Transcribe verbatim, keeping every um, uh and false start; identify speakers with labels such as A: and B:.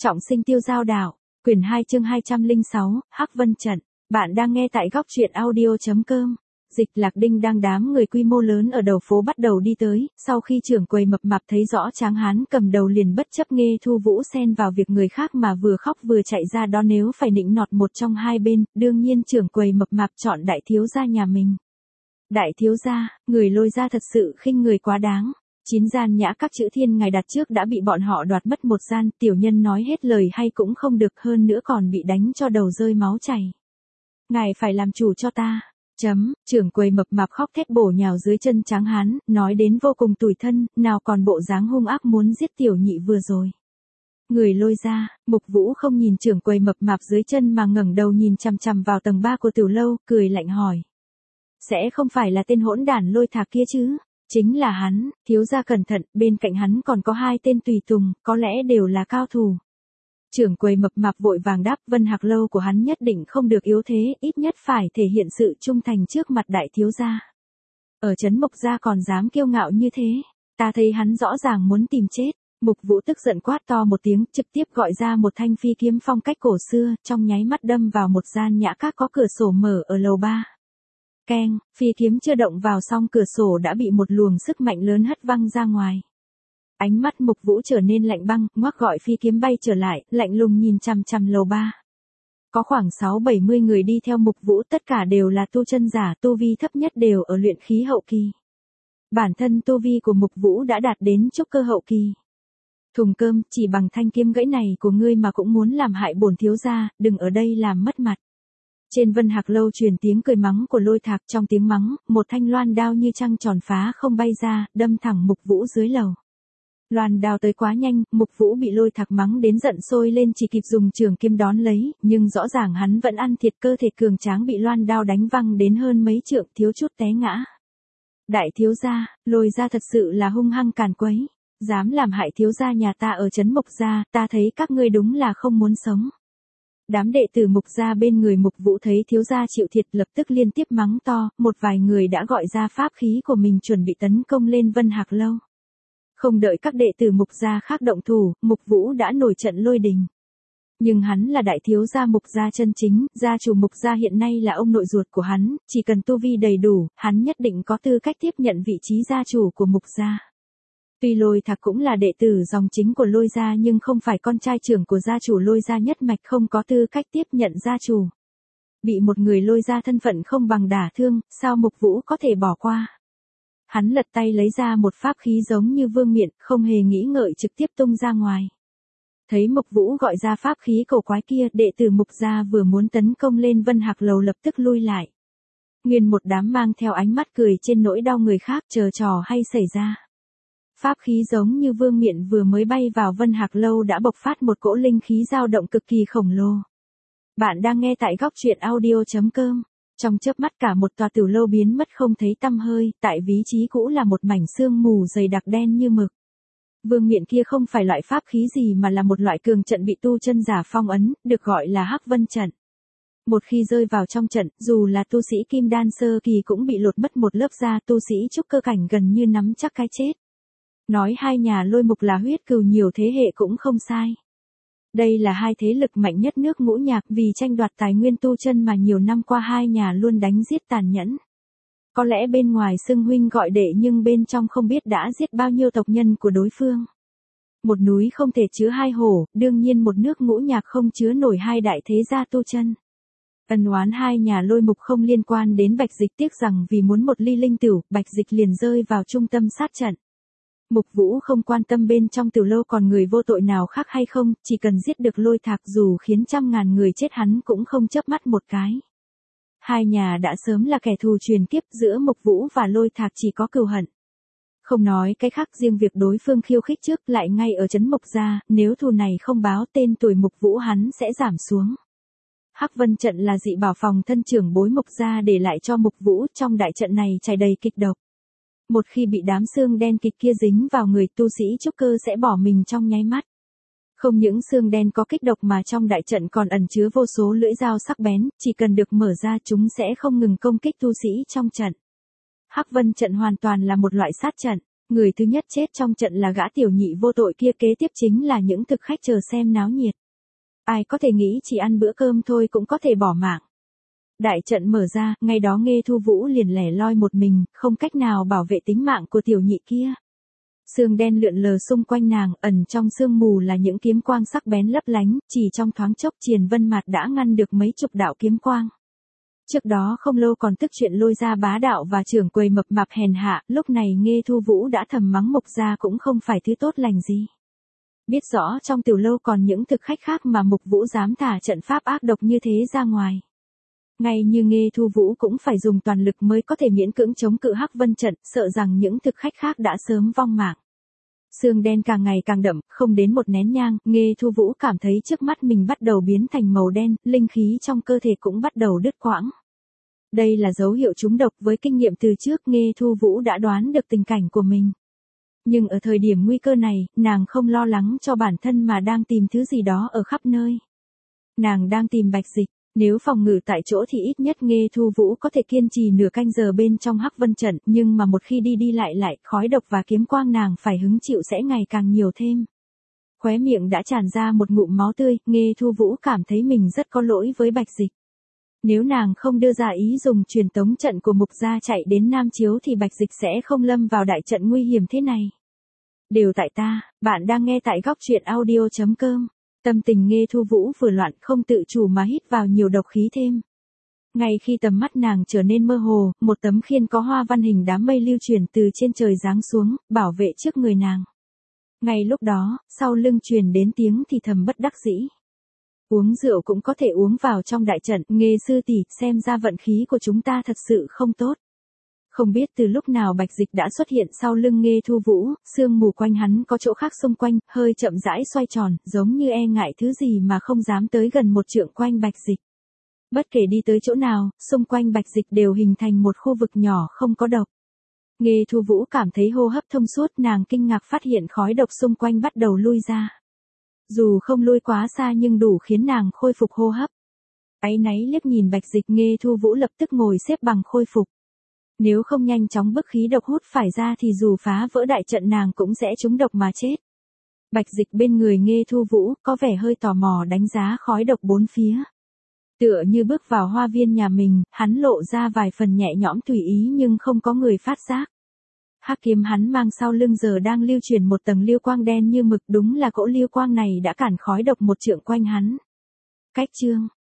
A: Trọng sinh tiêu giao đảo, quyển hai chương hai trăm lẻ sáu, Hắc Vân Trận. Bạn đang nghe tại góc truyện audio chấm com. Dịch Lạc Đinh đang đám người quy mô lớn ở đầu phố bắt đầu đi tới, sau khi trưởng quầy mập mạp thấy rõ Tráng Hán cầm đầu liền bất chấp nghe Thu Vũ xen vào việc người khác mà vừa khóc vừa chạy ra đó, nếu phải nịnh nọt một trong hai bên, đương nhiên trưởng quầy mập mạp chọn đại thiếu gia nhà mình. Đại thiếu gia, người Lôi gia thật sự khinh người quá đáng. Chín gian nhã các chữ thiên ngài đặt trước đã bị bọn họ đoạt mất một gian, tiểu nhân nói hết lời hay cũng không được, hơn nữa còn bị đánh cho đầu rơi máu chảy. Ngài phải làm chủ cho ta. Chấm, trưởng quầy mập mạp khóc thét bổ nhào dưới chân Tráng Hán, nói đến vô cùng tủi thân, nào còn bộ dáng hung ác muốn giết tiểu nhị vừa rồi. Người Lôi gia, Mục Vũ không nhìn trưởng quầy mập mạp dưới chân mà ngẩng đầu nhìn chằm chằm vào tầng ba của tiểu lâu, cười lạnh hỏi. Sẽ không phải là tên hỗn đản Lôi Thạc kia chứ? Chính là hắn, thiếu gia cẩn thận, bên cạnh hắn còn có hai tên tùy tùng, có lẽ đều là cao thủ. Trưởng quầy mập mạp vội vàng đáp, Vân Hạc lâu của hắn nhất định không được yếu thế, ít nhất phải thể hiện sự trung thành trước mặt đại thiếu gia. Ở trấn Mộc gia còn dám kiêu ngạo như thế, ta thấy hắn rõ ràng muốn tìm chết. Mục Vũ tức giận quát to một tiếng, trực tiếp gọi ra một thanh phi kiếm phong cách cổ xưa, trong nháy mắt đâm vào một gian nhã các có cửa sổ mở ở lầu ba. Keng, phi kiếm chưa động vào xong cửa sổ đã bị một luồng sức mạnh lớn hất văng ra ngoài. Ánh mắt Mục Vũ trở nên lạnh băng, ngoắc gọi phi kiếm bay trở lại, lạnh lùng nhìn chằm chằm lầu ba. Có khoảng sáu bảy mươi người đi theo Mục Vũ, tất cả đều là tu chân giả, tu vi thấp nhất đều ở luyện khí hậu kỳ. Bản thân tu vi của Mục Vũ đã đạt đến trúc cơ hậu kỳ. Thùng cơm, chỉ bằng thanh kiếm gãy này của ngươi mà cũng muốn làm hại bổn thiếu gia, đừng ở đây làm mất mặt. Trên Vân Hạc lâu truyền tiếng cười mắng của Lôi Thạc, trong tiếng mắng, một thanh loan đao như trăng tròn phá không bay ra, đâm thẳng Mục Vũ dưới lầu. Loan đao tới quá nhanh, Mục Vũ bị Lôi Thạc mắng đến giận sôi lên, chỉ kịp dùng trường kiếm đón lấy, nhưng rõ ràng hắn vẫn ăn thiệt, cơ thể cường tráng bị loan đao đánh văng đến hơn mấy trượng, thiếu chút té ngã. Đại thiếu gia, Lôi gia thật sự là hung hăng càn quấy, dám làm hại thiếu gia nhà ta ở trấn Mộc gia, ta thấy các ngươi đúng là không muốn sống. Đám đệ tử Mục gia bên người Mục Vũ thấy thiếu gia chịu thiệt lập tức liên tiếp mắng to, một vài người đã gọi ra pháp khí của mình chuẩn bị tấn công lên Vân Hạc lâu. Không đợi các đệ tử Mục gia khác động thủ, Mục Vũ đã nổi trận lôi đình. Nhưng hắn là đại thiếu gia Mục gia chân chính, gia chủ Mục gia hiện nay là ông nội ruột của hắn, chỉ cần tu vi đầy đủ, hắn nhất định có tư cách tiếp nhận vị trí gia chủ của Mục gia. Tuy Lôi Thạc cũng là đệ tử dòng chính của Lôi gia nhưng không phải con trai trưởng của gia chủ Lôi gia nhất mạch, không có tư cách tiếp nhận gia chủ. Bị một người Lôi gia thân phận không bằng đả thương, sao Mục Vũ có thể bỏ qua? Hắn lật tay lấy ra một pháp khí giống như vương miện, không hề nghĩ ngợi trực tiếp tung ra ngoài. Thấy Mục Vũ gọi ra pháp khí cổ quái kia, đệ tử Mục gia vừa muốn tấn công lên Vân Hạc lầu lập tức lui lại. Nguyên một đám mang theo ánh mắt cười trên nỗi đau người khác, chờ trò hay xảy ra. Pháp khí giống như vương miện vừa mới bay vào Vân Hạc lâu đã bộc phát một cỗ linh khí dao động cực kỳ khổng lồ. Bạn đang nghe tại góc truyện audio chấm com. Trong chớp mắt cả một tòa tiểu lâu biến mất không thấy tăm hơi, tại vị trí cũ là một mảnh sương mù dày đặc đen như mực. Vương miện kia không phải loại pháp khí gì mà là một loại cường trận bị tu chân giả phong ấn, được gọi là Hắc Vân Trận. Một khi rơi vào trong trận, dù là tu sĩ kim đan sơ kỳ cũng bị lột mất một lớp da, tu sĩ trúc cơ cảnh gần như nắm chắc cái chết. Nói hai nhà Lôi Mục là huyết cừu nhiều thế hệ cũng không sai. Đây là hai thế lực mạnh nhất nước Ngũ Nhạc, vì tranh đoạt tài nguyên tu chân mà nhiều năm qua hai nhà luôn đánh giết tàn nhẫn. Có lẽ bên ngoài xưng huynh gọi đệ nhưng bên trong không biết đã giết bao nhiêu tộc nhân của đối phương. Một núi không thể chứa hai hổ, đương nhiên một nước Ngũ Nhạc không chứa nổi hai đại thế gia tu chân. Ân oán hai nhà Lôi Mục không liên quan đến Bạch Dịch, tiếc rằng vì muốn một ly linh tửu, Bạch Dịch liền rơi vào trung tâm sát trận. Mục Vũ không quan tâm bên trong tiểu lâu còn người vô tội nào khác hay không, chỉ cần giết được Lôi Thạc dù khiến trăm ngàn người chết hắn cũng không chớp mắt một cái. Hai nhà đã sớm là kẻ thù truyền kiếp, giữa Mục Vũ và Lôi Thạc chỉ có cừu hận. Không nói cái khác, riêng việc đối phương khiêu khích trước lại ngay ở trấn Mộc gia, nếu thù này không báo, tên tuổi Mục Vũ hắn sẽ giảm xuống. Hắc Vân Trận là dị bảo phòng thân trưởng bối Mục gia để lại cho Mục Vũ, trong đại trận này trải đầy kịch độc. Một khi bị đám xương đen kịch kia dính vào người, tu sĩ trúc cơ sẽ bỏ mình trong nháy mắt. Không những xương đen có kích độc mà trong đại trận còn ẩn chứa vô số lưỡi dao sắc bén, chỉ cần được mở ra chúng sẽ không ngừng công kích tu sĩ trong trận. Hắc Vân Trận hoàn toàn là một loại sát trận. Người thứ nhất chết trong trận là gã tiểu nhị vô tội kia, kế tiếp chính là những thực khách chờ xem náo nhiệt. Ai có thể nghĩ chỉ ăn bữa cơm thôi cũng có thể bỏ mạng. Đại trận mở ra, ngay đó Nghê Thu Vũ liền lẻ loi một mình, không cách nào bảo vệ tính mạng của tiểu nhị kia. Sương đen lượn lờ xung quanh nàng, ẩn trong sương mù là những kiếm quang sắc bén lấp lánh, chỉ trong thoáng chốc Triền Vân Mạt đã ngăn được mấy chục đạo kiếm quang. Trước đó không lâu còn tức chuyện lôi ra bá đạo và trưởng quầy mập mạp hèn hạ, lúc này Nghê Thu Vũ đã thầm mắng Mục gia cũng không phải thứ tốt lành gì. Biết rõ trong tiểu lâu còn những thực khách khác mà Mục Vũ dám thả trận pháp ác độc như thế ra ngoài. Ngay như Nghê Thu Vũ cũng phải dùng toàn lực mới có thể miễn cưỡng chống cự Hắc Vân trận, sợ rằng những thực khách khác đã sớm vong mạng. Sương đen càng ngày càng đậm, không đến một nén nhang, Nghê Thu Vũ cảm thấy trước mắt mình bắt đầu biến thành màu đen, linh khí trong cơ thể cũng bắt đầu đứt quãng. Đây là dấu hiệu trúng độc, với kinh nghiệm từ trước Nghê Thu Vũ đã đoán được tình cảnh của mình. Nhưng ở thời điểm nguy cơ này, nàng không lo lắng cho bản thân mà đang tìm thứ gì đó ở khắp nơi. Nàng đang tìm Bạch Dịch. Nếu phòng ngự tại chỗ thì ít nhất Nghê Thu Vũ có thể kiên trì nửa canh giờ bên trong Hắc Vân trận, nhưng mà một khi đi đi lại lại, khói độc và kiếm quang nàng phải hứng chịu sẽ ngày càng nhiều thêm. Khóe miệng đã tràn ra một ngụm máu tươi, Nghê Thu Vũ cảm thấy mình rất có lỗi với Bạch Dịch. Nếu nàng không đưa ra ý dùng truyền tống trận của Mục gia chạy đến Nam Chiếu thì Bạch Dịch sẽ không lâm vào đại trận nguy hiểm thế này. Đều tại ta, bạn đang nghe tại góc truyện audio chấm com. Tâm tình Nghê Thu Vũ vừa loạn, không tự chủ mà hít vào nhiều độc khí thêm. Ngay khi tầm mắt nàng trở nên mơ hồ, một tấm khiên có hoa văn hình đám mây lưu chuyển từ trên trời giáng xuống, bảo vệ trước người nàng. Ngay lúc đó, sau lưng truyền đến tiếng thì thầm bất đắc dĩ. Uống rượu cũng có thể uống vào trong đại trận, Nghê sư tỷ, xem ra vận khí của chúng ta thật sự không tốt. Không biết từ lúc nào Bạch Dịch đã xuất hiện sau lưng Nghê Thu Vũ, sương mù quanh hắn có chỗ khác xung quanh, hơi chậm rãi xoay tròn, giống như e ngại thứ gì mà không dám tới gần một trượng quanh Bạch Dịch. Bất kể đi tới chỗ nào, xung quanh Bạch Dịch đều hình thành một khu vực nhỏ không có độc. Nghê Thu Vũ cảm thấy hô hấp thông suốt, nàng kinh ngạc phát hiện khói độc xung quanh bắt đầu lui ra. Dù không lui quá xa nhưng đủ khiến nàng khôi phục hô hấp. Áy náy liếc nhìn Bạch Dịch, Nghê Thu Vũ lập tức ngồi xếp bằng khôi phục. Nếu không nhanh chóng bức khí độc hút phải ra thì dù phá vỡ đại trận nàng cũng sẽ trúng độc mà chết. Bạch Dịch bên người Nghê Thu Vũ có vẻ hơi tò mò đánh giá khói độc bốn phía. Tựa như bước vào hoa viên nhà mình, hắn lộ ra vài phần nhẹ nhõm tùy ý nhưng không có người phát giác. Hắc kiếm hắn mang sau lưng giờ đang lưu truyền một tầng lưu quang đen như mực, đúng là cỗ lưu quang này đã cản khói độc một trượng quanh hắn. Cách chương